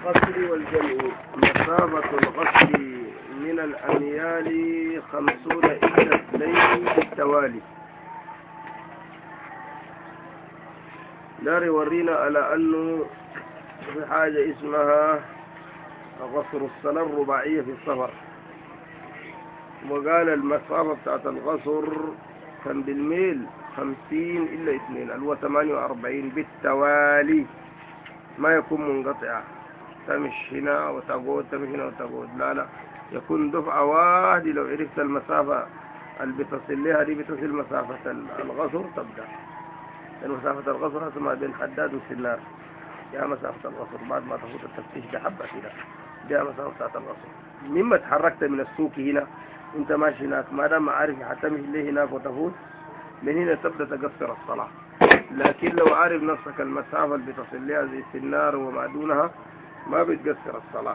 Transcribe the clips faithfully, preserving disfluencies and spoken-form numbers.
القصر والجمع. مسافة القصر من الأميال خمسون إلى اثنين بالتوالي. دار يورينا على أنه في حاجة اسمها قصر الصلاة الرباعية في السفر، وقال المسافة بتاعت القصر كان بالميل خمسين إلا اثنين اللي هو ثمانية وأربعين بالتوالي، ما يكون منقطع تمش هنا وتقود تمش هنا وتقود، لا لا يكون دفعة واحدة. لو عرفت المسافة اللي بتصل لها دي بتصل مسافة القصر تبدأ. مسافة القصر اسمها بين حداد وسنار، دي مسافة القصر بعد ما تفوت التفتيش ده حبة كده، دي مسافة بتاعت القصر. مما تحركت من السوق هنا انت ماشي هناك، ما دام عارف حتمشي ليه هناك وتفوت من هنا تبدأ تقصر الصلاة. لكن لو عارف نفسك المسافة اللي بتصل لها زي السنار وما دونها ما بتقصر الصلاة.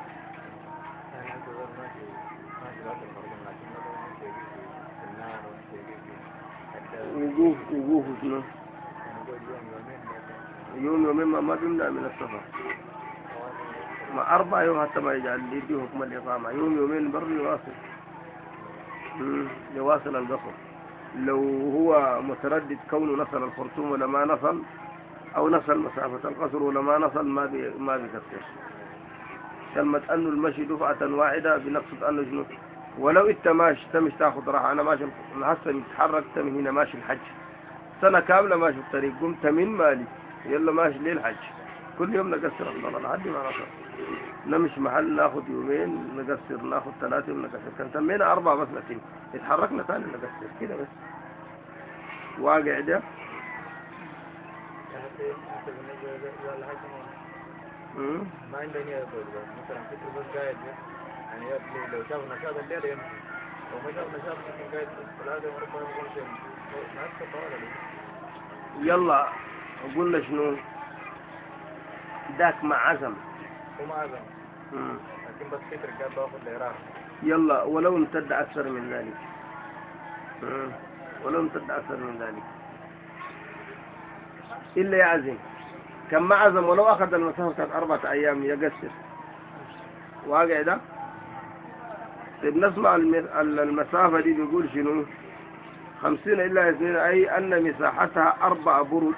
وقوف وقوف شنو؟ يوم يومين ما ما بيمنع من السفر، ما أربع يوم حتى ما يجعل يديه حكم الإقامة، يوم يومين برضه يواصل يواصل القصر. لو هو متردد كونه نصل الخرطوم ولا ما نصل، أو نصل مسافة القصر ولا ما نصل، ما بي ما بيكثر. كلمة أنه المشي دفعة واحدة بنقصد أنه شنو؟ ولو أنت ماشي تمش تاخذ راحة، أنا ماشي هسه متحركت من هنا ماشي الحج سنة كاملة ماشي الطريق، قمت من مالي يلا ماشي ليه الحج، كل يوم نقصر الصلاة لحد ما نصل. نمشي محل ناخذ يومين نقصر، ناخذ ثلاثة يوم نقصر، كان تمينا أربعة بس لكن اتحركنا ثاني نقصر كده بس. واقع ده ما عندنا نية يقول مثلا فكر بس قاعد يعني لو شاف نشاط الليل يمشي، لو ما شاف نشاط ممكن قاعد ثلاثة وربما يقول شيء ما أسكت ولا يلا قلنا شنو ذاك مع عزم وما عزم لكن بس فكر قاعد باخذ الإراق. يلا ولو امتد أكثر من ذلك، ولو امتد أكثر من ذلك إلا يعزم. كم ما عزم ولو أخذ المسافة كانت أربعة أيام يقصر. واقع ده بنسمع المسافة دي بيقول شنو خمسين إلا اثنين، أي أن مساحتها أربع برد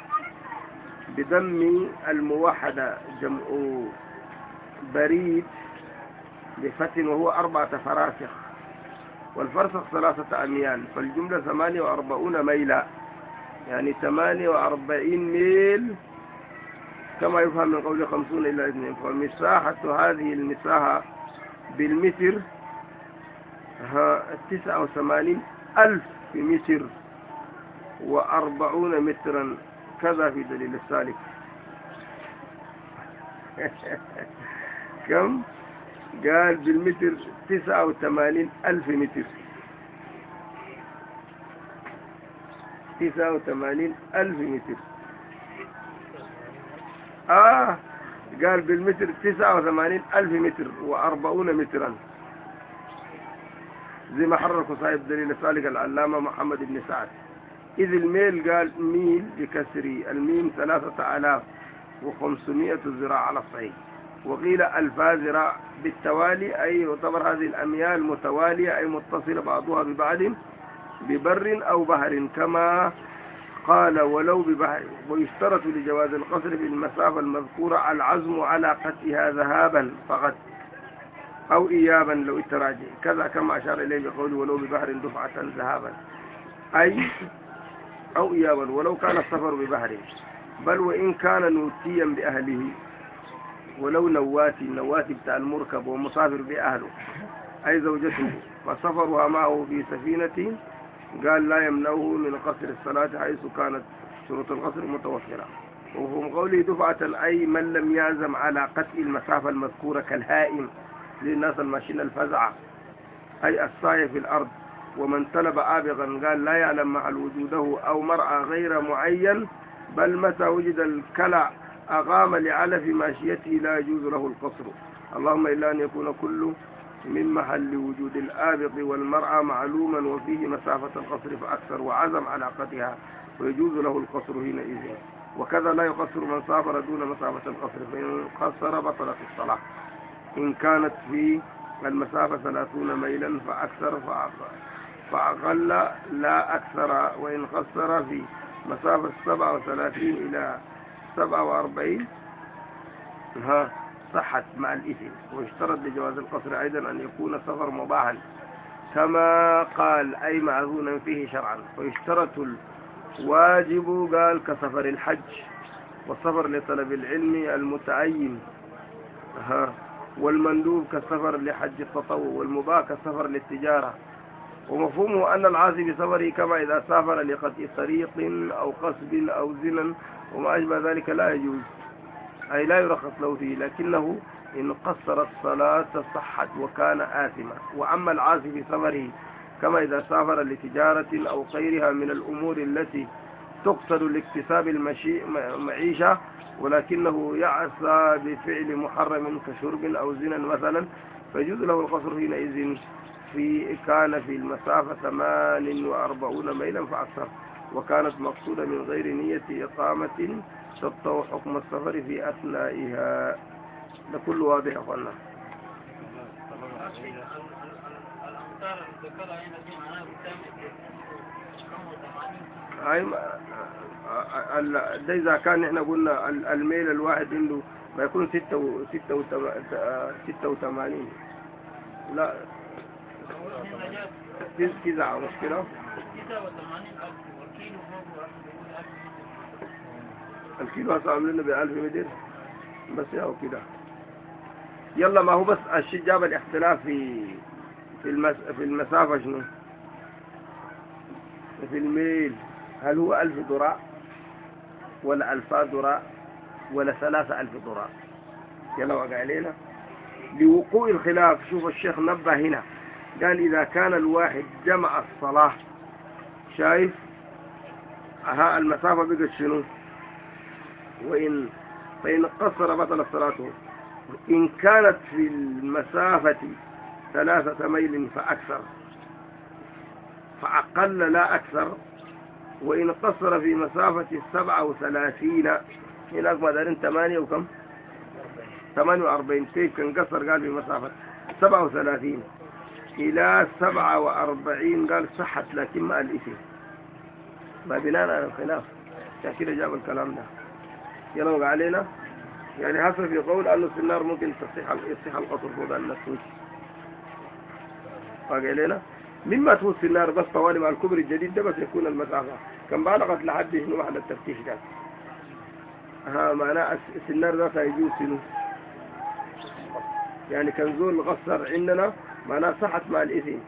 بدم الموحدة جمع بريد بفتن وهو أربعة فراسخ، والفرسخ ثلاثة أميال، فالجملة ثمانية وأربعون ميلا، يعني ثمانية وأربعين ميل كما يفهم من قول خمسون إلى اثنين. فمساحة هذه المساحة بالمتر تسعة وثمانين ألف في متر وأربعون مترا، كذا في دليل السالك. كم؟ قال بالمتر تسعة وثمانين ألف متر، تسعة وثمانين ألف متر. آه قال بالمتر تسعة وثمانين ألف متر وأربعون مترا، زي ما حركوا صاحب دليل السالك العلامة محمد بن سعد. إذ الميل قال ميل بكسر الميم ثلاثة آلاف وخمسمائة ذراع على الصحيح، وقيل ألف ذراع بالتوالي، أي يعتبر هذه الأميال متوالية أي متصلة بعضها ببعض ببر أو بحر كما قال ولو ببحر. ويشترط لجواز القصر في المسافة المذكورة العزم على قطعها ذهابا فقط أو إيابا لو التراجع، كذا كما أشار إليه بقوله ولو ببحر دفعة ذهابا، أي أو إيابا ولو كان السفر ببحر، بل وإن كان نوتيا بأهله، ولو نواتي النواتي بتاع المركب ومسافر بأهله أي زوجته، فسفرها معه في سفينة قال لا يمنعه من قصر الصلاة حيث كانت شروط القصر متوفرة. وفهم قوله دفعة أي من لم يعزم على قطع المسافة المذكورة كالهائم للناس الماشين الفزعة أي السعي في الأرض، ومن طلب آبغا قال لا يعلم مع وجوده أو مرعى غير معين، بل متى وجد الكلع أقام لعلف ماشيته لا يجوز له القصر، اللهم إلا أن يكون كل من محل وجود الآبق والمرعى معلوما وفيه مسافة القصر فأكثر وعزم على قطعها ويجوز له القصر حينئذ. وكذا لا يقصر من سافر دون مسافة القصر، فإن قصر بطلت الصلاة إن كانت في المسافة ثلاثون ميلا فأكثر فأقل لا أكثر، وإن قصر في مسافة سبعة وثلاثين إلى سبعة وأربعين ها صحت مع الإثم. ويشترط لجواز القصر أيضا أن يكون السفر مباحا كما قال أي معذونا فيه شرعا. ويشترط الواجب قال كسفر الحج والسفر لطلب العلم المتعين ها، والمندوب كالسفر لحج التطوع، والمباح كالسفر للتجارة. ومفهومه أن العاصي بسفره كما إذا سافر لقطع طريق أو قصب أو زنا وما أشبه ذلك لا يجوز، أي لا يرخص له فيه، لكنه إن قصر الصلاة صحت وكان آثما. وأما العاصي بسفره كما إذا سافر لتجارة أو غيرها من الأمور التي تقصد لاكتساب المعيشة ولكنه يعصى بفعل محرم كشرب أو زنا مثلا، فيجوز له القصر حينئذ في كان في المسافة ثمان وأربعين ميلا فأكثر، وكانت مقصودة من غير نية إقامة تبطأ حكم السفر في أثنائها. ده كله واضح يا أخوانا. أي ده إذا كان إحنا قلنا الميل الواحد عنده ما يكون ستة ستة ستة وثمانين لا تسعة مشكلة الكيلو هسه عاملينه بألف متر بس ياهو كده. يلا ما هو بس الشيء جاب الاختلاف في في المس في المسافة شنو في الميل، هل هو ألف ذراع ولا ألفا ذراع ولا ثلاثة ألف ذراع؟ يلا وقع علينا لوقوع الخلاف. شوف الشيخ نبه هنا قال إذا كان الواحد جمع الصلاة شايف ها المسافة بقت شنو، وإن فإن قصر بطل صلاته. إن كانت في المسافة ثلاثة ميل فأكثر فأقل لا أكثر، وإن قصر في مسافة سبعة وثلاثين هناك ما دارين ثمانية وكم ثمانية وأربعين كيف كان قصر قال في مسافة سبعة وثلاثين إلى سبعة وأربعين قال صحت لكن ما الإثم، ما بناء على الخلاف عشان كده جاب الكلام ده. يلا وقع علينا يعني حسب في قول أنه في النار ممكن تصح يصح القصر فوق النسوج. وقع علينا مما تفوت في النار بس طوالي مع الكبر الجديد ده بس يكون المسافة كم بالغت لحد شنو واحد التفتيش ده ها معناه السنار ذات يجوز شنو يعني كان زول غصر عندنا معناه صحت مع الإثم.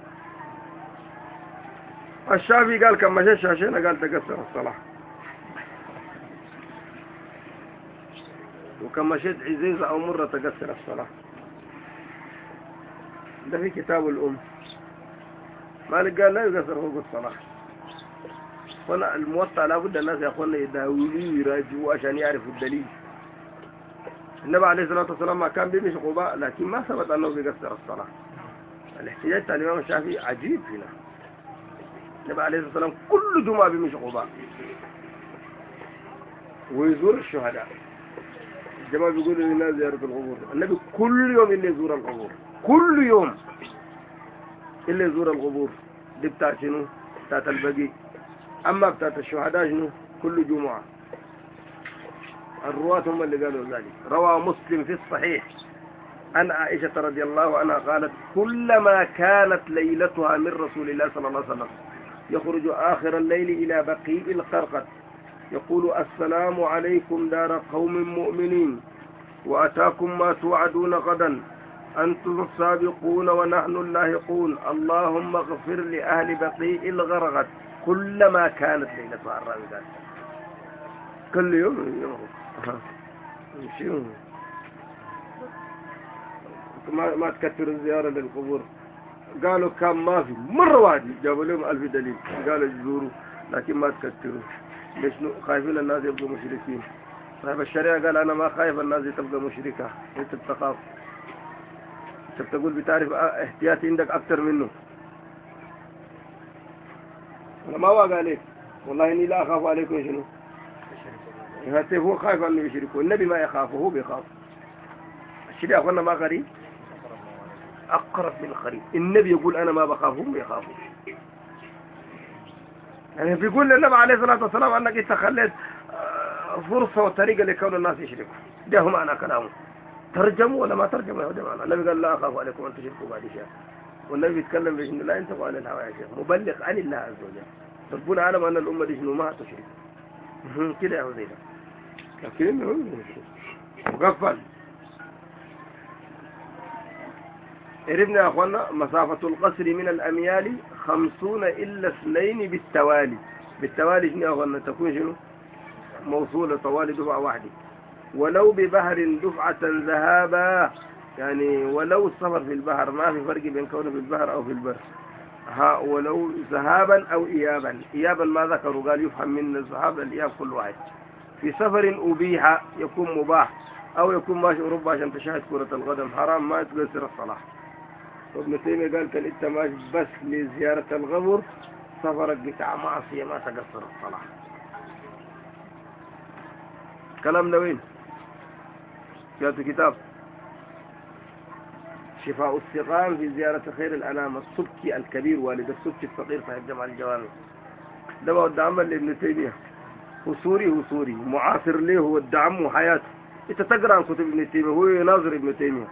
الشافعي قال كم مشى شاشينا قال تقصر الصلاة، وكم مشيت عزيزة أو مرة تقصر الصلاة. ده في كتاب الأم. مالك قال لا يقصر فوق الصلاة. فأنا الموطأ لابد الناس يا أخوانا يداولوا ويراجعوا عشان يعرفوا الدليل. النبي عليه الصلاة والسلام ما كان بيمشي قباء لكن ما ثبت أنه بيقصر الصلاة. الاحتجاج بتاع الإمام الشافعي عجيب هنا. النبي عليه الصلاة والسلام كل جمعة بيمشي قباء ويزور الشهداء. الجماعة بيقولوا للناس زيارة القبور، النبي كل يوم اللي يزور القبور كل يوم اللي يزور القبور. دي بتاع شنو؟ بتاعت البقي. أما بتاعت الشهداء شنو؟ كل جمعة. الرواة هم اللي قالوا ذلك. روى مسلم في الصحيح عن عائشة رضي الله عنها قالت كلما كانت ليلتها من رسول الله صلى الله عليه وسلم يخرج آخر الليل إلى بقيع القرقد يقول السلام عليكم دار قوم مؤمنين وأتاكم ما توعدون غدا أنتم السابقون ونحن اللاحقون اللهم اغفر لأهل بقيع الغرقد. كلما كانت ليلتها الراوي قال كل يوم يوم يمشيون ما ما تكثروا الزيارة للقبور. قالوا كان ما في مرة واحدة جابوا لهم ألف دليل قالوا يزوروا لكن ما تكثروا. ليش خايفين الناس يبقوا مشركين؟ صاحب الشريعة قال أنا ما خايف الناس تبقى مشركة. أنت بتخاف، أنت بتقول بتعرف احتياطي عندك أكثر منه. أنا ما واقع عليك والله إني لا أخاف عليكم شنو هاتف هو خايف أنه يشركوا، النبي ما يخافه، هو بيخاف. الشيء أخوانا ما غريب، أقرب من القريب. النبي يقول أنا ما بخافه، هم يخافوا. يعني بيقول للنبي عليه الصلاة والسلام أنك أنت خليت فرصة وطريقة لكون الناس يشركوا. ده هو معنى كلامه. ترجموا ولا ما ترجموا هذا معنى. النبي قال لا أخاف عليكم أن تشركوا بعد شيء. والنبي يتكلم بإذن لا ينتقوا عن الهوى يا شيخ، مبلغ عن الله عز وجل. ربنا عالم أن الأمة دي شنو ما تشرك. كده يا وزيرة. لكن هو مغفل. عرفنا يا أخوانا مسافة القصر من الأميال خمسون إلا اثنين بالتوالي. بالتوالي شنو يا أخوانا تكون شنو موصولة طوالي دفعة واحدة. ولو ببحر دفعة ذهابا، يعني ولو السفر في البحر ما في فرق بين كونه في البحر أو في البر. ها ولو ذهابا أو إيابا. إيابا ما ذكروا قال يفهم من الذهاب الإياب كل واحد. في سفر أبيح يكون مباح، أو يكون ماشي أوروبا عشان تشاهد كرة القدم حرام ما تقصر الصلاة. وابن تيمية قال كان انت ماشي بس لزيارة القبر سفرك بتاع معصية ما تقصر الصلاة. كلام لوين؟ جاءت كتاب شفاء السقام في زيارة خير الأنام السبكي الكبير والد السبكي الصغير صاحب جمع الجوامع. ده هو الدعم لابن تيمية، هو سوري هو سوري معاصر له، هو الدعم وحياته. انت تقرأ عن كتب ابن تيمية، هو يناظر ابن تيمية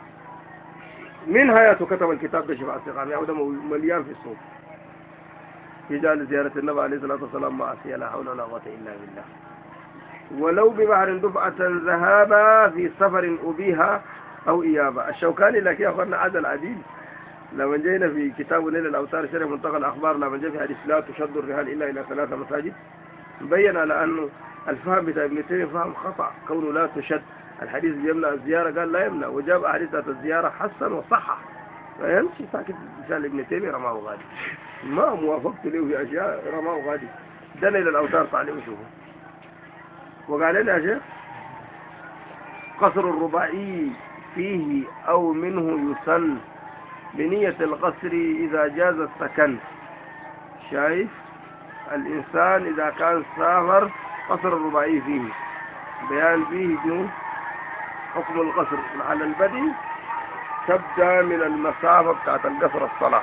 من حياته كتب الكتاب ده شفاء السقام. يعني ده مليان في السوق. رجال زيارة النبي عليه الصلاة والسلام معصية لا حول ولا قوة إلا بالله. ولو ببحر دفعة ذهابا في سفر أبيها أو إيابا. الشوكاني لك يا أخوانا عاد العديد لما جينا في كتاب نيل الأوتار شرح منتقى الأخبار لما جاء في حديث لا تشد الرحال إلا إلى ثلاثة مساجد بين على أنه الفهم بتاع ابن تيمية فهم خطأ. كونه لا تشد الحديث يمنع الزيارة قال لا يمنع، وجاب أحاديث الزيارة حسن وصحح. ما يمشي ساكت مثال ابن تيمية رماه غادي، ما موافقت له في أشياء رماه غادي. ده نيل الأوتار تعليم شوفه. وقال لنا يا شيخ قصر الرباعي فيه أو منه يسن بنية القصر إذا جاز السكن. شايف الإنسان إذا كان سافر قصر الرباعي فيه بيان فيه جنون حكم القصر على البدء تبدأ من المسافة بتاعت القصر الصلاة.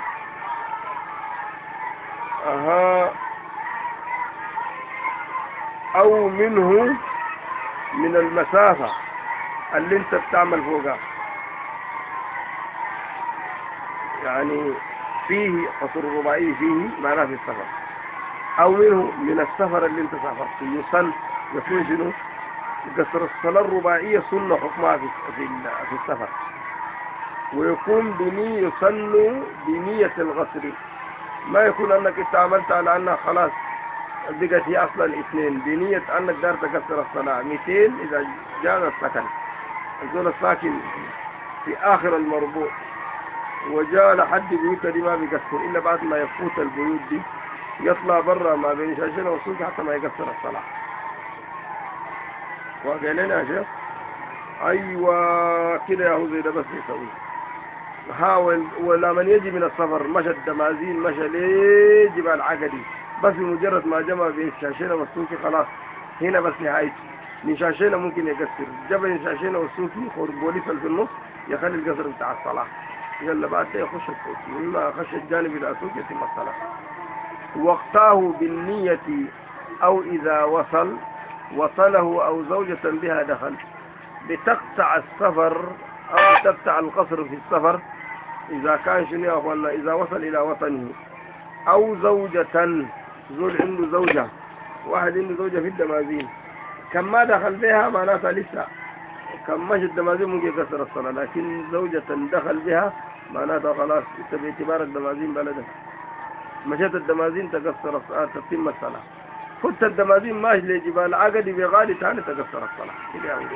أها أو منه من المسافة اللي انت بتعمل فوقها، يعني فيه قصر الرباعي فيه معناه في السفر، أو منه من السفر اللي انت سافرت فيه. يسن يكون شنو قصر الصلاة الرباعية سنة حكمها في في السفر، ويكون بنية يسن بنية الغسل، ما يكون أنك انت عملت على أنها خلاص بقت هي أصلا اثنين بنية أنك دار تكسر الصلاة. مئتين إذا جاء السكن الزول الساكن في آخر المربوع وجاء لحد بيوت دي ما بيكسر إلا بعد ما يفوت البيوت دي يطلع برا ما بين شاشين وسوق حتى ما يكسر الصلاة. وقال لنا يا شيخ أيوة كده يا هو زي ده بس يسوي. حاول ولا من يجي من السفر مشى الدمازين مشى ليه جبال عقدي بس بمجرد ما جمع بين شاشينا والسوقي خلاص هنا بس نهايته. من شاشينا ممكن يكسر جبل شاشينا والسوقي خربولي في النص يخلي القصر بتاع الصلاة. يلا بعد ده يخش السوق مما خش الجانب إلى السوق يتم الصلاة. وقته بالنية أو إذا وصل وصله أو زوجة بها دخل بتقطع السفر أو تقطع القصر في السفر إذا كان شنو ولا إذا وصل إلى وطنه، أو زوجة زوج عنده زوجة واحد عنده زوجة في الدمازين كم ما دخل بها معناتها لسه كم مشي الدمازين ممكن يكسر الصلاة، لكن زوجة دخل بها معناتها خلاص انت باعتبار الدمازين بلدك مشيت الدمازين تكسر الصلاة تتم الصلاة. فت الدمازين ماشي لجبال عقدي بغالي ثاني تكسر الصلاة كده يعني.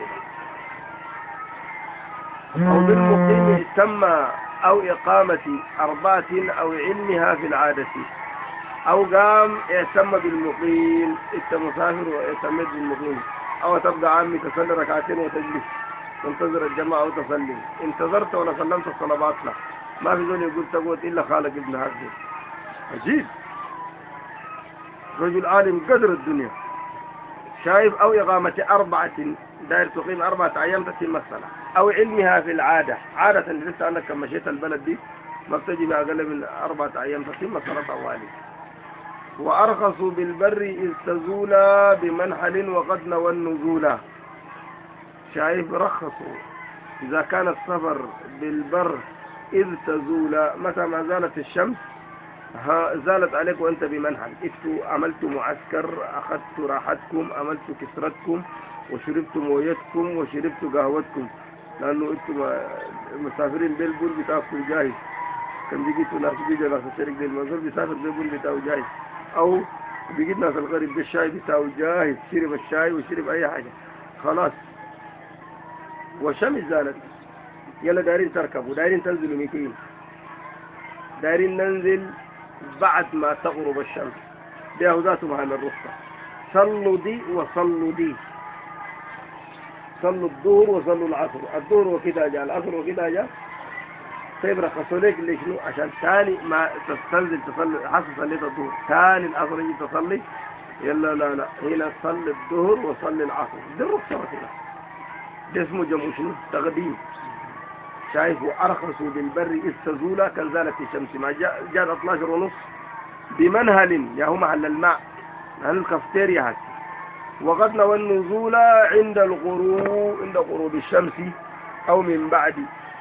أو بالمقيم تم أو إقامة أربعة أو علمها في العادة، أو قام اهتم بالمقيم انت مسافر واهتمت بالمقيم، أو تبقى عامي تصلي ركعتين وتجلس تنتظر الجماعة أو تصلي انتظرت ولا سلمت الصلاة باطلة ما في زول يقول تقول إلا خالق ابن هرجي. عجيب رجل عالم قدر الدنيا شايف؟ أو إقامة أربعة، داير تقيم أربعة أيام تتم الصلاة، أو علمها في العادة، عادة لسه أنك كما مشيت البلد دي ما بتجي بأقل من أربعة أيام تتم صلاة طوالي. وأرخصوا بالبر إذ تزول بمنحل وقد نوى النزول. شايف؟ رخصوا إذا كان السفر بالبر إذ تزول، متى ما زالت الشمس ها زالت عليك وأنت بمنحل، إنتوا عملتوا معسكر، أخذتوا راحتكم، عملتوا كسرتكم وشربتوا مويتكم وشربتوا قهوتكم، لأنه إنتوا مسافرين بالبول بتاعكم جاهز. كان بيجيتوا ناس بيجوا ناس الشرق دي المنزل بيسافر بالبول بتاعه جاهز، أو بيجيت ناس الغريب بالشاي بتاعه جاهز، شرب الشاي وشرب أي حاجة خلاص. والشمس زالت، يلا دايرين تركبوا، دايرين تنزلوا ميتين، دايرين ننزل بعد ما تغرب الشمس، دي ذاته محل الرخصة. صلوا دي وصلوا دي، صلوا الظهر وصلوا العصر، الظهر وكده جاء العصر وكده جاء، طيب رخصوا لك ليش؟ شنو؟ عشان ثاني ما تنزل تصلي، حسب صليت الظهر ثاني العصر يجي تصلي، يلا لا لا هنا صلي الظهر وصلي العصر، دي الرخصة هنا. ده اسمه جمع شنو؟ تقديم. شايف؟ وأرخصوا بالبر إذ تزول كان زالت الشمس، ما جاء جاء اثناشر ونص بمنهل، يا هو محل الماء، محل الكافتيريا هاتي. وقد نوى النزول عند الغروب، عند غروب الشمس أو من بعد،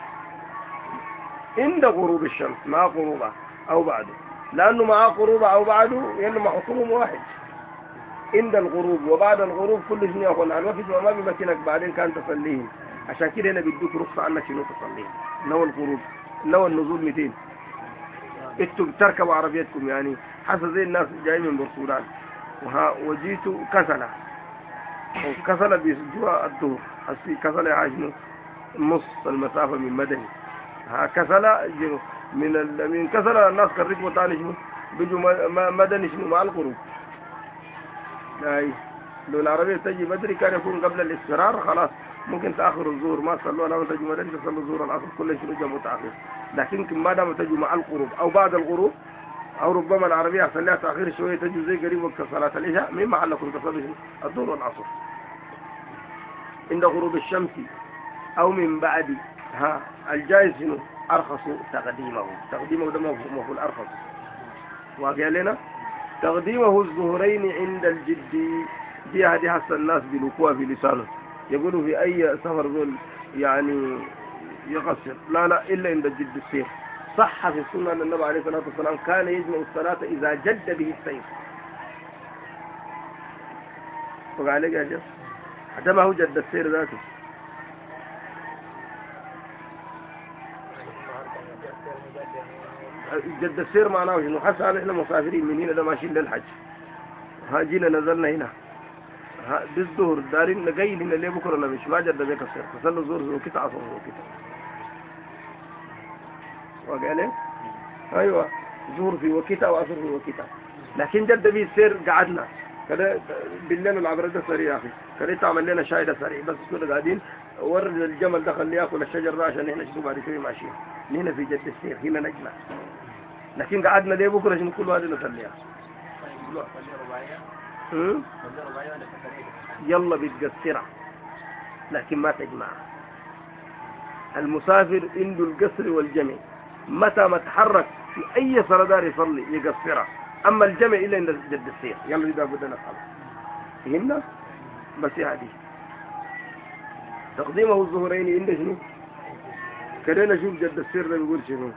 عند غروب الشمس مع غروبها أو بعده، لأنه مع غروبها أو بعده ينما حكمهم واحد. عند الغروب وبعد الغروب كل شيء يقول عن وقت وما بمكانك بعدين كان تصليهم، عشان كده هنا بيدوك رخصة عنك شنو تصليهم. نوى الغروب نوى النزول مئتين، انتوا بتركبوا عربيتكم يعني حسب زي الناس جايين من برسولان وها وجيتوا كسلة، وكسلة بيسجوا الظهر، حسي كسلة يعجنوا نص المسافة من مدني، ها كسلة من ال... من كسلة الناس كان ركبوا تاني شنو بيجوا مدني شنو مع الغروب. اي لو العربية تجي بدري كان يكون قبل الاصفرار خلاص ممكن تأخر الظهر، ما صلوا لما تجوا مدني تصلوا الظهر العصر كل شيء جاء متأخر. لكن ما دام تجوا مع الغروب أو بعد الغروب، أو ربما العربية أحسن لها تأخير شوية تجوا زي قريب وقت صلاة العشاء، من محلكم تصلوا الظهر والعصر عند غروب الشمس أو من بعد. ها الجائز شنو؟ أرخصوا تقديمه، تقديمه ده مفهوم الأرخص. وقال لنا تقديمه الظهرين عند الجد، دي هذه حس الناس بلقوها في لسانه، يقولوا في أي سفر ذول يعني يقصر، لا لا إلا عند الجد السير. صح في السنة أن النبي عليه الصلاة والسلام كان يجمع الصلاة إذا جد به السير. وقال لك يا جد حتى ما هو جد السير ذاته، جد السير معناه شنو؟ حتى احنا مسافرين من هنا ده ماشيين للحج، ها جينا نزلنا هنا ها بالظهر دارين نقيل هنا ليه بكره لا مش ما جد ذاك السير، فصلوا الظهر وكتا عصر وكتا. وقال ايه؟ ايوه ظهر في وكتا وعصر في وكتا، لكن جد به السير قعدنا كده بالليل العبرة ده سريع يا اخي، كده تعمل لنا شاي ده سريع بس كنا قاعدين ورد الجمل دخل ياكل الشجر ده عشان احنا شنو بعد كده ماشيين هنا في جد السير هنا نجمع، لكن قعدنا ليه بكره عشان كل واحد نصليها. يلا بتقصرها لكن ما تجمع. المسافر عنده القصر والجمع، متى ما تحرك في اي سردار يصلي يقصرها، اما الجمع الا عند جد السير يلا اذا بدنا نصلي. فهمنا؟ بس هذه تقديمه الظهرين عند شنو؟ كده نشوف جد السير ده بيقول شنو.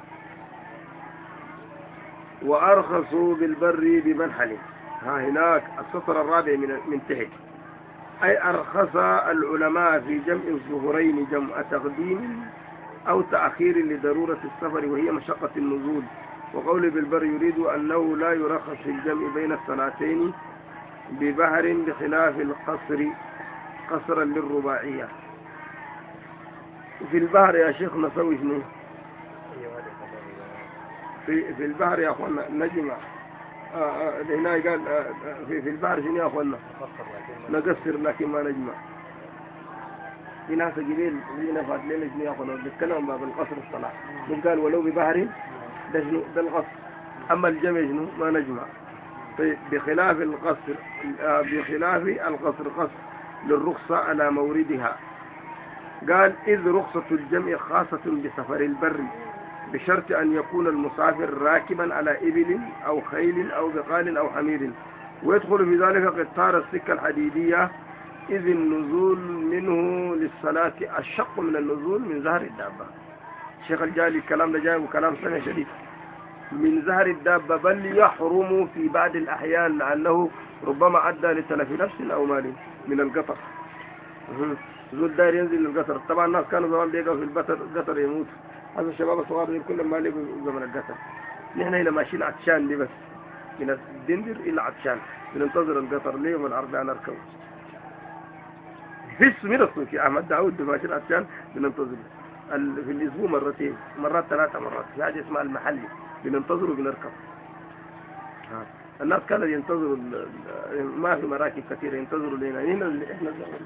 وأرخصوا بالبر بمنحل، ها هناك السطر الرابع من من تحت، أي أرخص العلماء في جمع الظهرين جمع تقديم أو تأخير لضرورة السفر وهي مشقة النزول. وقول بالبر يريد أنه لا يرخص في الجمع بين الصلاتين ببحر بخلاف القصر قصرا للرباعية. في البحر يا شيخ نسوي شنو؟ في في البحر يا اخوانا نجمع هنا قال في في البحر شنو يا اخوانا؟ نقصر لكن ما نجمع. في ناس قبيل زينا فات لنا شنو يا اخوانا بيتكلم باب القصر الصلاة، من قال ولو ببحر ده شنو؟ ده القصر، اما الجمع شنو؟ ما نجمع. طيب بخلاف القصر آه، بخلاف القصر قصر للرخصة على موردها. قال إذ رخصة الجمع خاصة بسفر البر بشرط أن يكون المسافر راكبا على إبل أو خيل أو بقال أو حمير، ويدخل في ذلك قطار السكة الحديدية، إذ النزول منه للصلاة أشق من النزول من زهر الدابة. الشيخ الجالي الكلام ده جاي وكلام سنة شديد. من زهر الدابة بل يحرم في بعض الأحيان لأنه ربما أدى لتلف نفس أو مال من القطر. زول داير ينزل للقطر. طبعا الناس كانوا زمان بيقعوا في البتر القطر يموت. هذا الشباب الصغار دي كلهم ما لقوا زمن القطر. نحن هنا ماشيين عطشان دي بس من الدندر إلى عطشان بننتظر القطر ليه من الأربعة نركب. حس من الصوت يا أحمد داود ماشيين عطشان بننتظر في الأسبوع مرتين مرات ثلاثة مرات. في حاجة اسمها المحلي بننتظر وبنركب. الناس كانوا ينتظروا ما في مراكب كثيرة ينتظروا لنا هنا اللي احنا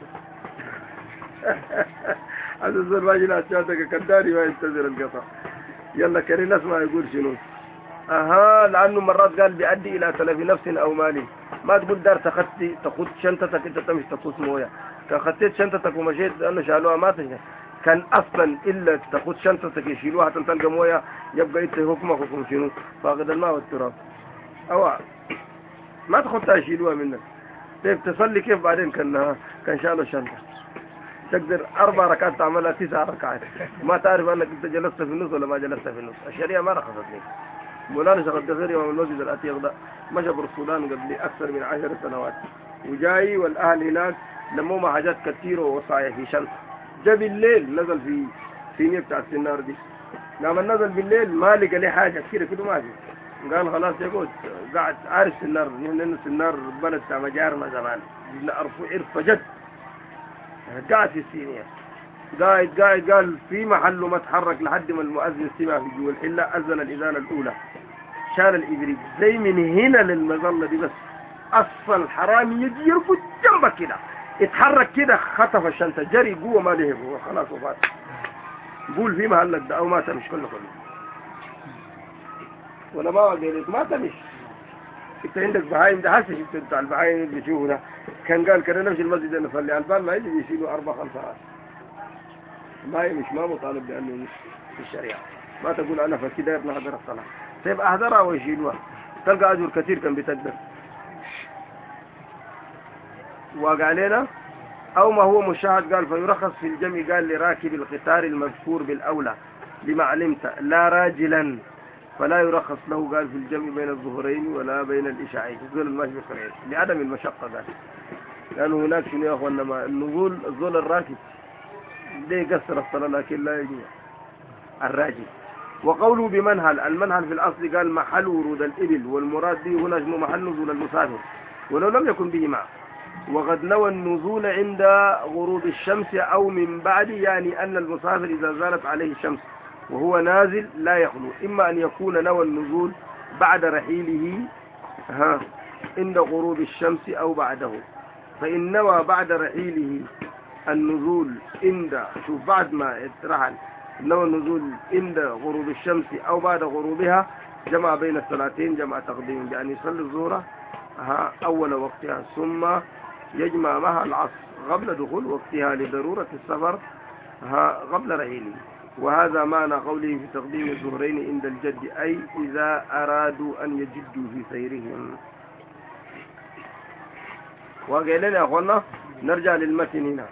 هذا الزول ما جينا عشانتك كداري ما ينتظر القطر. يلا كريم اسمع يقول شنو. اها لانه مرات قال بيؤدي الى تلف نفس او مال. ما تقول دار تخطي تاخذ شنطتك انت تمشي تقص مويه. كان خطيت شنطتك ومشيت لانه شالوها ما تجي. كان اصلا الا تاخذ شنطتك يشيلوها حتى تلقى مويه يبقى انت حكمك حكم شنو فاقد الماء والتراب. او ما تاخذها يشيلوها منك. طيب تصلي كيف بعدين كان كان شالوا الشنطه. تقدر أربع ركعات تعملها تسع ركعات ما تعرف أنك أنت جلست في النص ولا ما جلست في النص. الشريعة ما رخصت لي. مولانا شيخ الدغيري إمام المسجد العتيق ده مشى بالسودان قبل أكثر من عشر سنوات وجاي والأهل هناك لموا مع حاجات كثيرة ووصايا في شمس. جاء بالليل نزل في سينية بتاع السنار دي. لما نزل بالليل ما لقى لي حاجة كثيرة كده ما في. قال خلاص يقعد قاعد عارف السنار لأن السنار بلد بتاع مجارنا زمان عرف جد. قاعد في السينية قاعد قاعد قال في محله ما تحرك لحد ما المؤذن سمع في جوا الحلة أذن الإذانة الأولى شال الإبريق زي من هنا للمظلة دي بس أصل الحرامي يجي يركض جنبك كده اتحرك كده خطف الشنطة جري جوا ما لهب هو خلاص وفات. قول في محلك ده أو ما تمش كله كله ولا ما قالت ما تمش. انت عندك بهايم ده هسه شفت بتاع البهايم اللي بيشوفوا ده كان قال كده نمشي المسجد نصلي على البال ما يجي يشيلوا اربع خمس ساعات. ما مش ما مطالب بانه مش في الشريعه. ما تقول انا فكده يا ابن احضر الصلاه. طيب احضرها ويشيلوها تلقى اجر كثير كان بتقدر. واقع علينا او ما هو مشاهد قال فيرخص في الجمع قال لراكب القطار المذكور بالاولى لما علمت لا راجلا فلا يرخص له قال في الجمع بين الظهرين ولا بين الإشاعين الزول الماشي بالخير لعدم المشقة قال لأنه هناك شنو يا أخوانا النزول الزول الراكب ليه يقصر الصلاة لكن لا يجوع الراجل. وقوله بمنهل المنهل في الأصل قال محل ورود الإبل والمراد به هنا اسمه محل نزول المسافر ولو لم يكن به معه. وقد نوى النزول عند غروب الشمس أو من بعد يعني أن المسافر إذا زالت عليه الشمس وهو نازل لا يخلو إما أن يكون نوى النزول بعد رحيله ها عند غروب الشمس أو بعده. فإن نوى بعد رحيله النزول عند شوف بعد ما اترحل نوى النزول عند غروب الشمس أو بعد غروبها جمع بين الصلاتين جمع تقديم يعني يصلي الظهر ها أول وقتها ثم يجمع معها العصر قبل دخول وقتها لضرورة السفر ها قبل رحيله. وهذا معنى قوله في تقديم الظهرين عند الجد أي إذا أرادوا أن يجدوا في سيرهم. وقال لنا يا أخوانا نرجع للمتن هنا.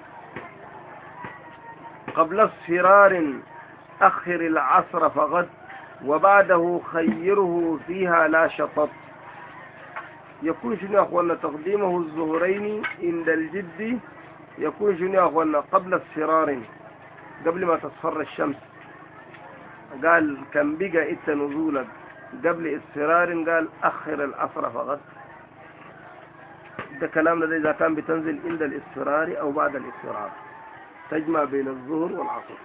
قبل اصفرار أخر العصر فغد وبعده خيره فيها لا شطط. يكون شنو يا أخوانا تقديمه الظهرين عند الجد يكون شنو يا أخوانا قبل اصفرار قبل ما تصفر الشمس. قال كان بقى إنت نزولك قبل اصفرار قال أخر العصر فقط. ده كلامنا ده إذا كان بتنزل عند الاصفرار أو بعد الاصفرار تجمع بين الظهر والعصر.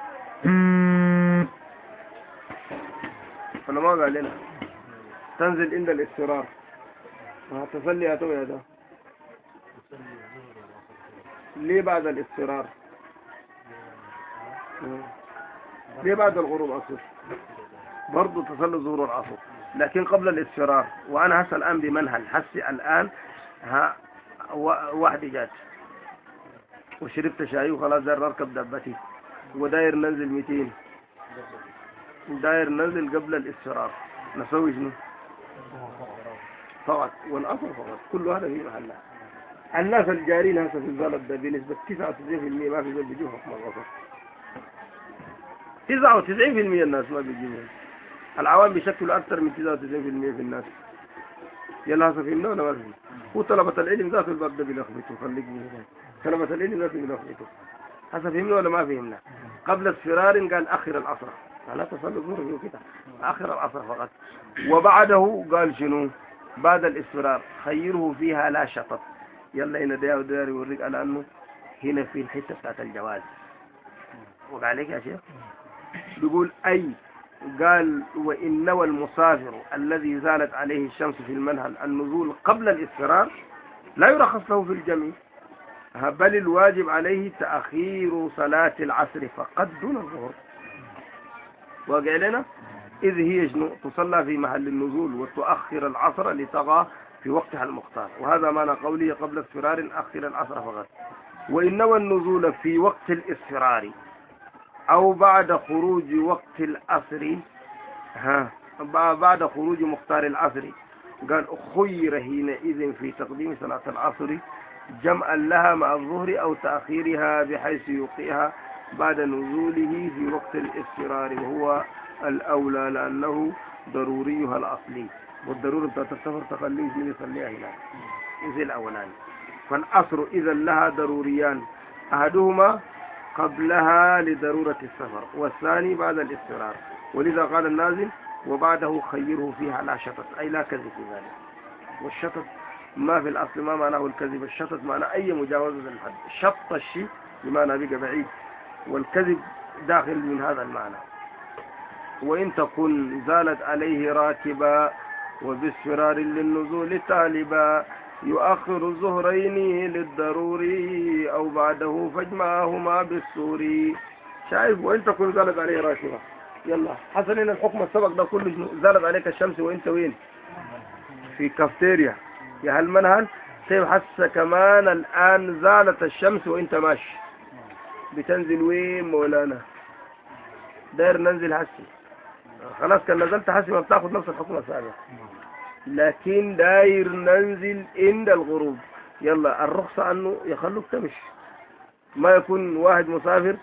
فأنا ما قال لنا تنزل عند الاصفرار تصلي يا تو يا ده ليه بعد الاصفرار ليه بعد الغروب عصر برضه تصلي الظهر والعصر لكن قبل الاصفرار. وأنا هسه الآن بمنهل هسي الآن ها واحدة جات وشربت شاي وخلاص داير أركب دبتي وداير ننزل مئتين، داير ننزل قبل الاصفرار، نسوي شنو؟ فقط والأصل فقط، كل هذا في محلها. الناس الجارين هسه في البلد ده بنسبة تسعة وتسعين بالمئة ما في زول بيجيب حكم الوسط. تسعة وتسعين بالمئة الناس ما بيجيبهم. العوام بيشكلوا أكثر من تسعة وتسعين بالمئة في الناس. يلا هسه فهمنا ولا ما فهمنا؟ هو طلبة العلم ذات البلد ده بيلخبطوا، خليك من هنا. طلبة العلم ذات بيلخبطوا. هسه فهمنا ولا ما فهمنا؟ قبل اصفرار قال أخر العصر، لا تصلي الظهر كده، آخر العصر فقط. وبعده قال شنو؟ بعد الاصفرار خيره فيها لا شطط. يلا هنا ده ودار يوريك على انه هنا في الحته بتاعت الجواز. وقع عليك يا شيخ؟ بيقول اي قال وان نوى المسافر الذي زالت عليه الشمس في المنهل النزول قبل الاصفرار لا يرخص له في الجمع، بل الواجب عليه تاخير صلاه العصر فقط دون الظهر. واقع لنا إذ هي شنو؟ تصلى في محل النزول وتؤخر العصر لتقع في وقتها المختار. وهذا معنى قوله قبل اصفرار أخر العصر فقط. وإن نوى النزول في وقت الاصفرار أو بعد خروج وقت العصر، ها بعد خروج مختار العصر، قال خير حينئذ في تقديم صلاة العصر جمعا لها مع الظهر أو تأخيرها بحيث يوقعها بعد نزوله في وقت الاصفرار، وهو الأولى لأنه ضروريها الأصلي، والضرورة بتاعت السفر تخليه من يصليها هناك زي الأولاني. فالعصر إذا لها ضروريان، أحدهما قبلها لضرورة السفر والثاني بعد الاصفرار. ولذا قال النازل وبعده خيره فيها لا شطط، أي لا كذب في ذلك. والشطط ما في الأصل ما معناه الكذب، الشطط معنى أي مجاوزة للحد، شط الشيء بمعنى بقى بعيد، والكذب داخل من هذا المعنى. وإن تكن زالت عليه راكبا وباصفرار للنزول طالبا يؤخر الظهرين للضروري أو بعده فاجمعهما بالسوري. شايف؟ وإن تكن زالت عليه راكبا، يلا حسن هنا الحكم السبق ده كله زالت عليك الشمس وإنت وين؟ في كافتيريا يا هالمنهل. طيب حس كمان الآن زالت الشمس وإنت ماشي، بتنزل وين مولانا؟ داير ننزل حسي، خلاص كان نزلت حسي ما بتاخد نفس الحكم السابق، لكن داير ننزل عند الغروب. يلا الرخصة انه يخلوك تمشي، ما يكون واحد مسافر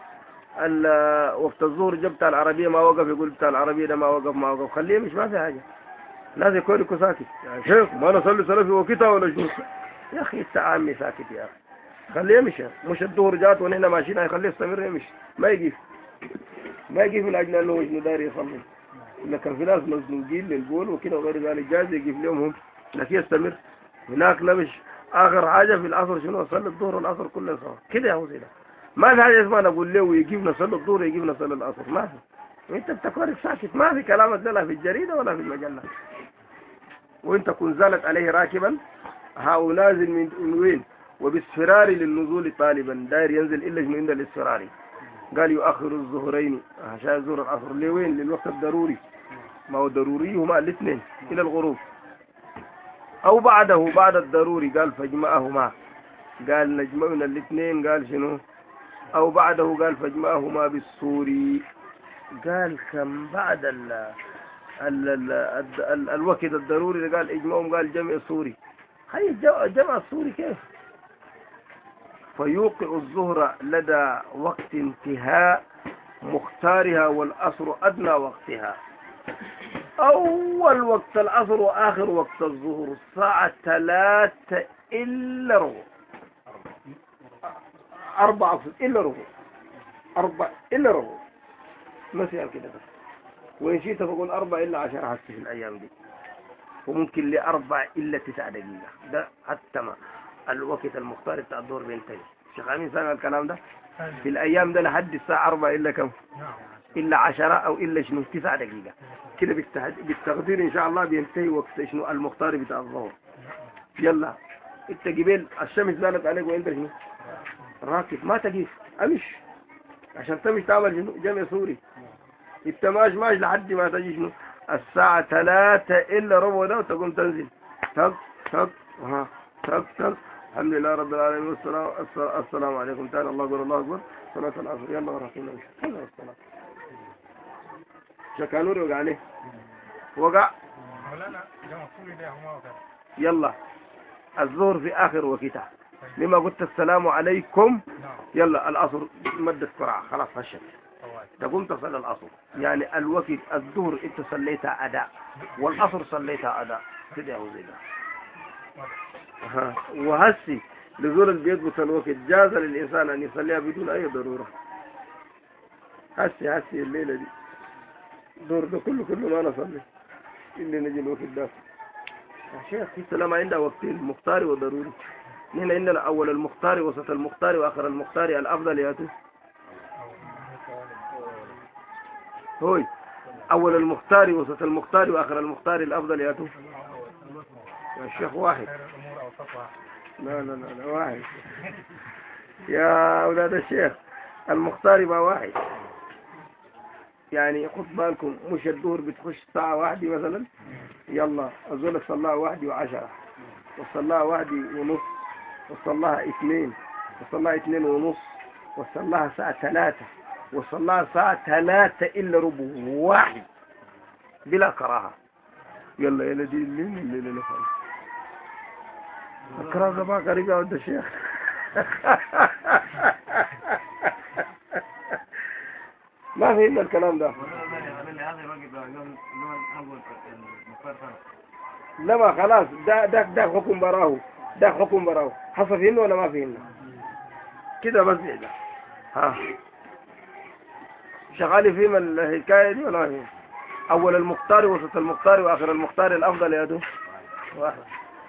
وقت الظهر جاب بتاع العربية ما وقف يقول بتاع العربية ده ما وقف ما وقف، خليه مش ما في حاجة، لازم يكون يكون ساكت. يا شيخ ما نصلي صلاة في وقتها ولا شنو؟ يا اخي انت عمي ساكت يا اخي، خليه يمشي. مش الظهر جات ونحن ماشيين هيخليه يستمر يمشي، ما يجيب ما يجيب من اجل انه وجنه داير يصلي. لكن في ناس مزنوقين للقول وكده وغير ذلك جاز يجيب لهم هم، لكن يستمر هناك. نمش اخر حاجه في العصر شنو؟ صلي الظهر والعصر كله سوا كده يا ابو سيدة. ما في حاجه اسمها نقول له يجيب نصلي الظهر يجيب نصلي العصر، ما في. انت بتكون ساكت، ما في كلامك ده لا في الجريده ولا في المجله. وانت كن زالت عليه راكبا هاو نازل من وين؟ وباصفرار للنزول طالبا، داير ينزل الا من عند الاصفرار. قال يؤخر الظهرين عشان الظهر العصر لوين؟ للوقت الضروري، ما هو ضروري هما الاثنين الى الغروب. او بعده بعد الضروري قال فاجمعهما، قال نجمعنا الاثنين، قال شنو؟ او بعده قال فاجمعهما بالسوري، قال كم بعد ال ال ال ال ال الوقت الضروري قال اجمعهم، قال جمع سوري. هي جمع السوري كيف؟ فيوقع الظهر لدى وقت انتهاء مختارها والعصر أدنى وقتها. أول وقت العصر وآخر وقت الظهر الساعة ثلاثة إلا ربع، أربعة إلا ربع، أربعة إلا ربع، مثلا كده بس. وإن شئت فقول أربعة إلا عشر حتى في الأيام دي، وممكن لأربعة إلا تسعة دقيقة، ده حتى ما الوقت المختار بتاع الظهر بينتهي. شيخ أمين سامع الكلام ده؟ في الأيام ده لحد الساعة أربعة إلا كم؟ إلا عشرة أو إلا شنو تسعة دقيقة كده بالتقدير إن شاء الله بينتهي وقت شنو المختار بتاع الظهر. يلا أنت جبال الشمس زالت عليك وأنت شنو؟ راكب ما تجيش أمش عشان تمش تعمل شنو؟ جمع سوري. أنت ماش ماش لحد ما تجي شنو؟ الساعة ثلاثة إلا ربع ده وتقوم تنزل تك تك ها تك تك الحمد لله رب العالمين والسلام السلام عليكم تعالى الله أكبر الله أكبر صلاة العصر يلا ورحمة الله الصلاة شكانوري وقع عليه وقع يلا الظهر في آخر وقتها لما قلت السلام عليكم يلا العصر مدة قراءة خلاص هشت تقوم تصل العصر يعني الوقت الظهر انت صليتها أداء والعصر صليتها أداء كده هو زي ده وهسي لزول بيضبط الوقت جاز للإنسان أن يصليها بدون أي ضرورة هسي هسي الليلة دي دور ده كله كله ما نصلي اللي نجي الوقت ده يا شيخ السلام عندها وقتين مختاري وضروري هنا عندنا أول المختار وسط المختار وآخر المختار الأفضل ياتو هوي أول المختار وسط المختار وآخر المختار الأفضل ياتو يا شيخ واحد لا لا لا, لا واحد يا أولاد الشيخ المختار ما واحد يعني خد بالكم مش الدور بتخش ساعة واحدة مثلا يلا أزول صلاها واحدة وعشرة وصلاها واحدة ونص وصلاها اثنين وصلاها اثنين ونص وصلاها ساعة ثلاثة وصلاها ساعة ثلاثة إلا ربع واحد بلا كراهة يلا يا لدي الليل الليل نفعل الكراهة ما قريبة عند الشيخ ما فهمنا الكلام ده لا ما خلاص ده ده ده حكم براه ده حكم براه حصل فهمنا ولا ما فهمنا كده بس ده ها شغالي فيما الحكاية دي ولا ما فهمنا أول المختار وسط المختار وآخر المختار الأفضل يا دو واحد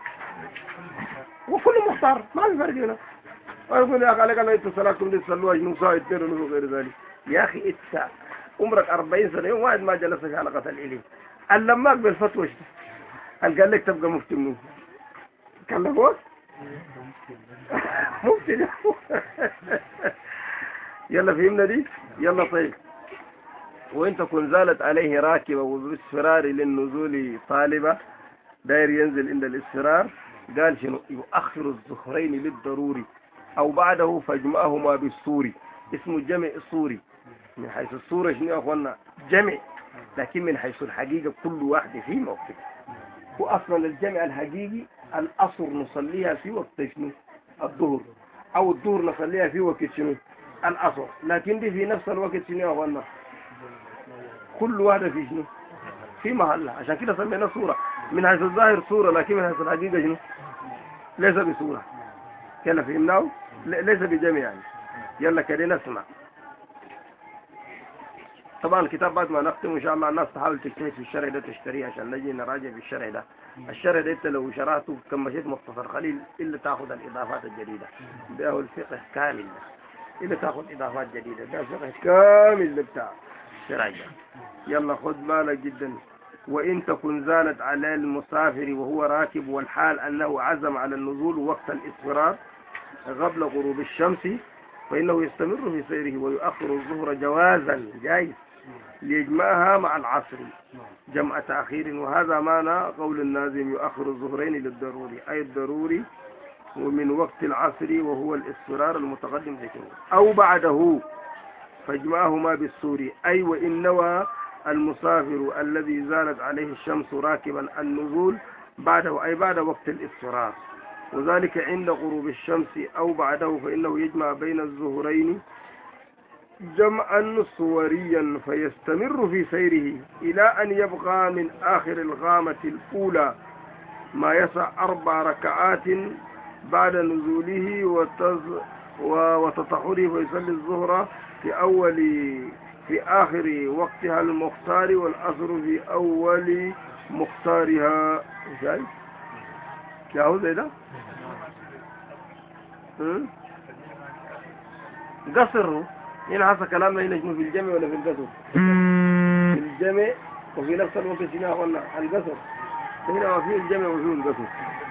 وكل مختار ما في فرق هنا ويقول يا أخي عليك الله يتصلاكم للصلوة نوصا يتنين وغير ذلك يا أخي إنت عمرك أربعين سنة يوم واحد ما جلسك حلقة العلم علماك بالفتوى قال لك تبقى مفتي منه كان لك وقت مفتي يلا فهمنا دي يلا طيب وإن تكون زالت عليه راكبة وبالاصفرار للنزول طالبة داير ينزل عند الاصفرار قال شنو يؤخر الظهرين للضروري أو بعده فاجمعهما بالسوري اسمه جمع الصوري من حيث الصورة شنو يا أخوانا جمع لكن من حيث الحقيقة كل واحد في موقف وأصلا الجمع الحقيقي الأصر نصليها في وقت شنو الظهر أو الظهر نصليها في وقت شنو الأصر لكن دي في نفس الوقت شنو يا أخوانا كل واحدة في شنو في محلها عشان كده سمينا صورة من حيث الظاهر صورة لكن من حيث الحقيقة شنو ليس بصورة يلا فهمناه ليس بجمع يعني يلا كده نسمع طبعا الكتاب بعد ما نختم ان شاء الله الناس تحاول تجتهد في الشرع ده تشتريه عشان نجي نراجع في الشرع ده الشرع ده انت لو شرعته كم مشيت مختصر خليل الا تاخذ الاضافات الجديده ده هو الفقه كامل الا تاخذ اضافات جديده ده فقه كامل بتاع الشرع ده يلا خذ بالك جدا وان تكن زالت على المسافر وهو راكب والحال انه عزم على النزول وقت الاصفرار قبل غروب الشمس فإنه يستمر في سيره ويؤخر الظهر جوازا جائز ليجمعها مع العصر جمع تأخير وهذا معنى قول النازم يؤخر الظهرين للضروري أي الضروري ومن وقت العصر وهو الاصفرار المتقدم ذكره أو بعده فاجمعهما بالسوري أي وإن نوى المسافر الذي زالت عليه الشمس راكبا النزول بعده أي بعد وقت الاصفرار وذلك عند غروب الشمس أو بعده فإنه يجمع بين الظهرين جمعا صوريا فيستمر في سيره إلى أن يبقى من آخر الغامة الأولى ما يسع أربع ركعات بعد نزوله وتطهره ويصلي الظهر في أول في آخر وقتها المختار والعصر في أول مختارها شايف يا هو زي ده قصره هنا حصل كلامنا هنا شنو في الجمع ولا في القصر في الجمع وفي نفس الوقت شنو قلنا القصر هنا وفي الجمع وفي القصر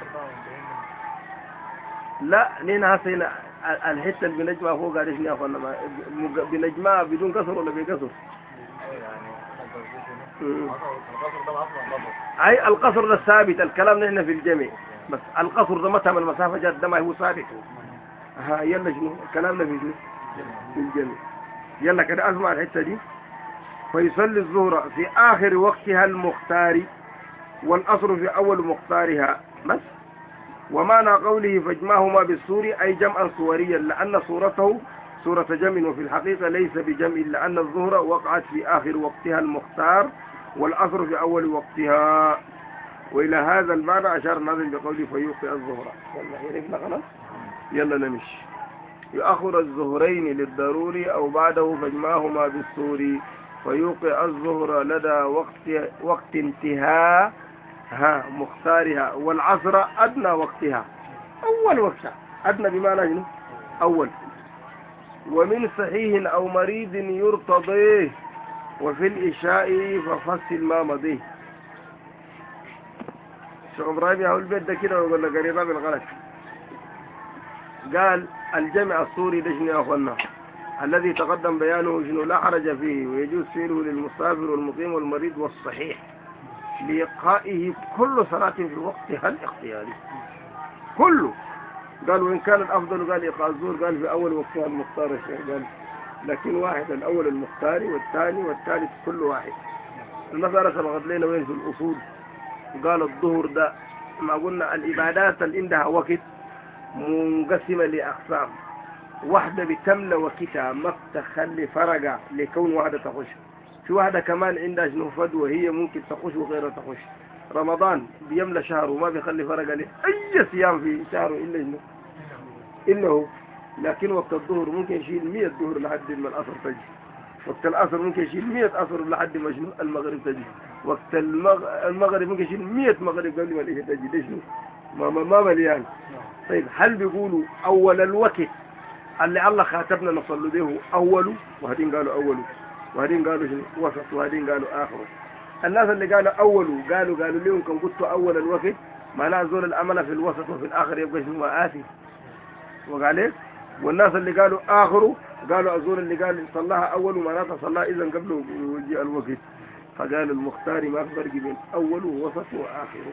لا هنا حصل هنا الحته اللي بنجمع فوق قاعد شنو قلنا بنجمع بدون قصر ولا بقصر أي القصر ده ثابت، الكلام نحن في الجمع، بس القصر ده متى من المسافة جات ده ما هو ثابت. ها يلا شنو كلامنا في شنو؟ في الجمع. يلا كده أسمع الحتة دي. فيصلي الظهر في آخر وقتها المختار والأصر في أول مختارها بس. ومعنى قوله فاجمعهما بالسور أي جمعا صوريا لأن صورته صورة جمع، وفي الحقيقة ليس بجمع لأن الظهر وقعت في آخر وقتها المختار والأصر في أول وقتها. وإلى هذا المعنى أشار الناظم بقوله فيوقع الظهر. يلا عرفنا خلاص، يلا نمشي. يؤخر الظهرين للضروري أو بعده فاجمعهما بالسور فيوقع الظهر لدى وقت وقت انتهاء ها مختارها، والعصر أدنى وقتها أول وقتها. أدنى بمعنى شنو؟ أول. ومن صحيح أو مريض يرتضيه وفي الإشاء ففصل ما مضيه. شيخ إبراهيم يقول البيت ده كده ويقول لك قريبا بالغلط. قال الجمع الصوري ده شنو يا أخوانا؟ الذي تقدم بيانه شنو لا حرج فيه ويجوز فعله للمسافر والمقيم والمريض والصحيح لإقائه كل صلاة في وقتها الاختياري كله. قال وإن كان الأفضل قال إيقاع الظهر قال في أول وقتها المختار الشيخ قال، لكن واحد الأول المختاري والثاني والثالث كل واحد. المسألة سبقت لنا وين في الأصول. قال الظهر ده ما قلنا العبادات اللي عندها وقت منقسمة لأقسام، واحدة بتملى وقتها ما بتخلي فرقة لكون واحدة تخش، في واحدة كمان عندها شنو فدوى هي ممكن تخش وغيرها تخش. رمضان بيملى شهر وما بيخلي فرقة لأي صيام في شهر إلا شنو إلا هو. لكن وقت الظهر ممكن يشيل مية ظهر لحد ما الأصر تجي، وقت الأصر ممكن يشيل مية أصر لحد ما شنو المغرب تجي، وقت المغرب ممكن يشيل مية مغرب قبل ما الإشاء تجي. ده شنو ما ما ما مليان. طيب هل بيقولوا أول الوقت اللي الله خاتبنا نصلي به أوله، وهدين قالوا أوله، وهدين قالوا شنو وسط، وهدين قالوا آخره. الناس اللي قالوا أوله قالوا قالوا لهم كم قلت أول الوقت معناه زول الأمل في الوسط وفي الآخر يبقى شنو آثم وقال. والناس اللي قالوا آخره قالوا الزول اللي قال صلاها أول معناته صلاها إذا قبله يجي الوقت. فقالوا المختار ما فرق بين أوله ووسطه وآخره.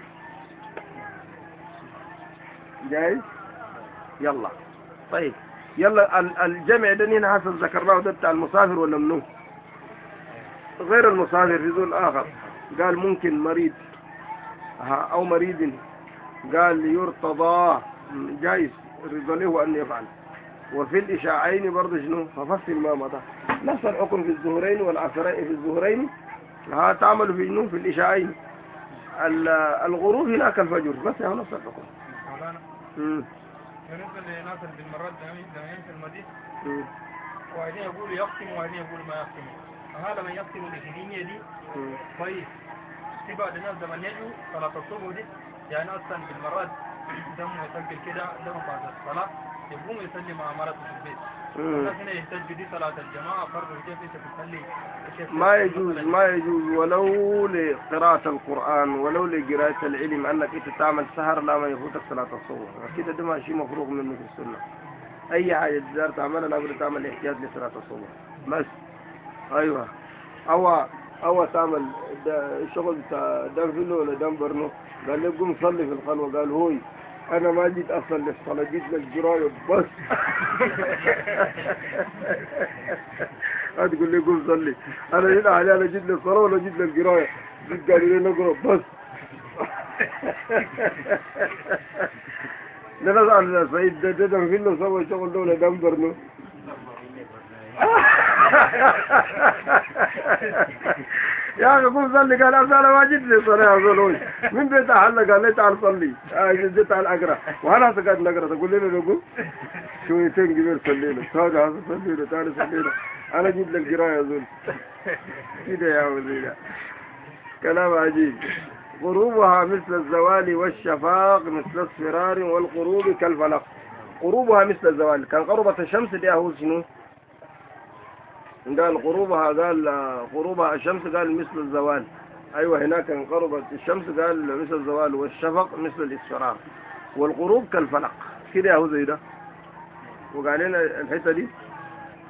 جايز؟ يلا طيب يلا الجمع ده هنا حسب ذكرناه ده بتاع المسافر ولا منه؟ غير المسافر في ذو آخر قال ممكن مريض أو مريض قال يرتضى جايز رضا له أن يفعل. وفي الإشاعين برضه شنو ففصل ما مضى. نفس الحكم في الظهرين والعصرين. في الظهرين ها تعمل في شنو في الإشاعين. الغروب هناك الفجر بس هو نفس الحكم. امم بالنسبة للناس اللي بالمرات دائما في المدينة وعايزين يقولوا يقسم وعايزين يقولوا ما يقسم. هذا من يقسم الإشارية دي كويس. في بعض الناس لما يجوا صلاة الصبح دي يعني أصلا بالمرات دم يسجل كده دم بعد الصلاة يقوم يصلي مع مرته في البيت. الناس هنا يحتاج دي صلاة الجماعة فرض كيف انت بتصلي. ما يجوز ما يجوز ولو لقراءة القرآن ولو لقراءة العلم أنك أنت تعمل سهر لا ما يفوتك صلاة الصبح. كده ده ما شيء مفروغ منه في السنة. أي حاجة تقدر تعملها لابد تعمل احتياط لصلاة الصبح بس. أيوة أو أو تعمل شغل دم فيلو ولا دم برنو قال لي قم صلي في الخلوة. قال هوي أنا ما جيت أصل للصلاة جيت للجراية بس. هتقول لي قم صلي أنا هنا علي أنا جيت للصلاة ولا جيت للجراية؟ جيت قالوا لي نقرأ بس. لا لا سعيد ده ده دم فيلو سوى شغل دولة دم برنو. يا أخي قم صلي. قال أنا ما جيت لي صلاة يا زول. من بيت أحلى قال لي تعال صلي. آه جيت تعال أقرأ وأنا سقعد نقرأ. تقول لي نقول شويتين كبير صلينا تعال هذا صلينا تعال صلينا أنا جيت لك قراءة يا زول. كده يا وزير كلام عجيب. غروبها مثل الزوال والشفاق مثل اصفرار والغروب كالفلق. غروبها مثل الزوال كان غربة الشمس دي هو شنو؟ قال غروبها قال غروبها الشمس قال مثل الزوال. أيوة هناك غربت الشمس قال مثل الزوال والشفق مثل الإصفرار والغروب كالفلق. كده هو زي ده. وقال لنا الحتة دي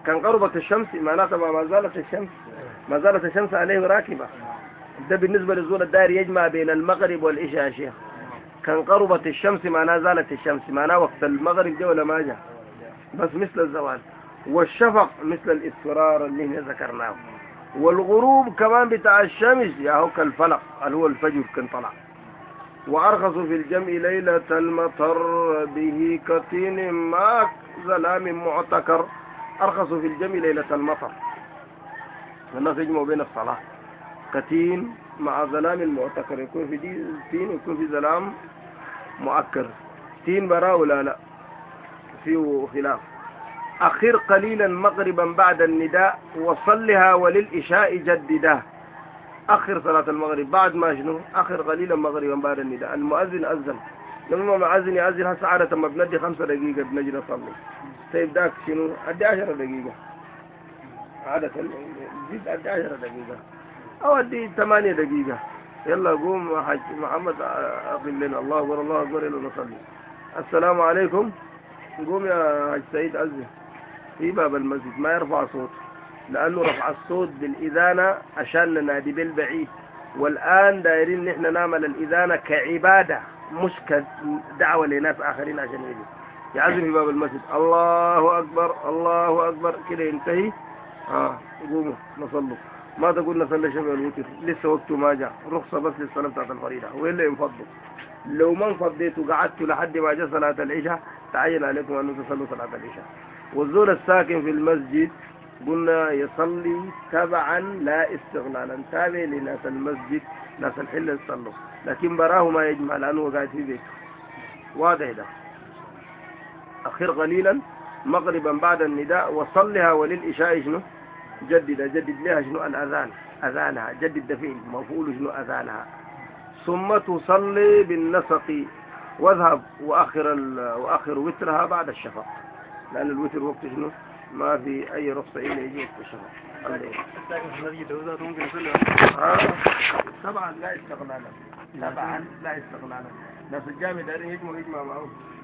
كان قربت الشمس معناتها ما زالت الشمس ما زالت الشمس عليه راكبة. ده بالنسبة للزول الدائر يجمع بين المغرب والعشاء يا شيخ. كان قربت الشمس معناها زالت الشمس، معناها وقت المغرب جاء ولا ما جاء، بس مثل الزوال. والشفق مثل الإصفرار اللي هنا ذكرناه. والغروب كمان بتاع الشمس يا هو كالفلق اللي هو الفجر كان طلع. وأرخص في الجمع ليلة المطر به كتين مع ظلام معتكر. أرخص في الجمع ليلة المطر، الناس يجمعوا بين الصلاة كتين مع ظلام المعتكر، يكون في دي تين ويكون في ظلام مؤكر. تين براء ولا لا فيه خلاف. أخر قليلا مغربا بعد النداء وصلها وللإشاء جدده. أخر صلاة المغرب بعد ما شنو؟ أخر قليلا مغربا بعد النداء. المؤذن أذن، لما معذن يأذن هسه عادة ما بندي خمسة دقيقة بنجي نصلي. طيب ذاك شنو؟ أدي عشرة دقيقة عادة، جيت أدي عشرة دقيقة أو أدي ثمانية دقيقة. يلا قوم حاج محمد أقل لنا الله أكبر الله أكبر يلا نصلي. السلام عليكم. قوم يا حاج سعيد أذن في باب المسجد، ما يرفع صوت، لأنه رفع الصوت بالإذانة عشان ننادي بالبعيد. والآن دايرين نحن نعمل الإذانة كعبادة مش كدعوة لناس آخرين عشان يجي يعزم في باب المسجد. الله أكبر الله أكبر كده ينتهي. آه قوموا نصلوا. ما تقول نصلي شبه الوتر لسه وقته ما جاء، رخصة بس للصلاة بتاعت الفريضة. وإلا ينفضوا لو ما انفضيتوا قعدتوا لحد ما جاء صلاة العشاء تعين عليكم أن تصلوا صلاة العشاء. والزول الساكن في المسجد قلنا يصلي تبعا لا استغلالا، تابع لناس المسجد ناس الحل يصلوا، لكن براه ما يجمع لأنه قاعد في بيته. واضح ده. أخر قليلا مغربا بعد النداء وصلها وللإشاء شنو؟ جدد جدد لها شنو؟ الأذان أذانها، جدد دفين مفعول شنو؟ أذانها. ثم تصلي بالنسق واذهب وآخر وآخر وترها بعد الشفق، لأن الوتر وقت شنو؟ ما في أي رخصة إلا يجي وقت الشفق. الساكن في المسجد دوزات ممكن يصلي. آه طبعا لا استغلالا، طبعا لا استغلالا. ناس الجامع دارين يجمعوا يجمعوا معه.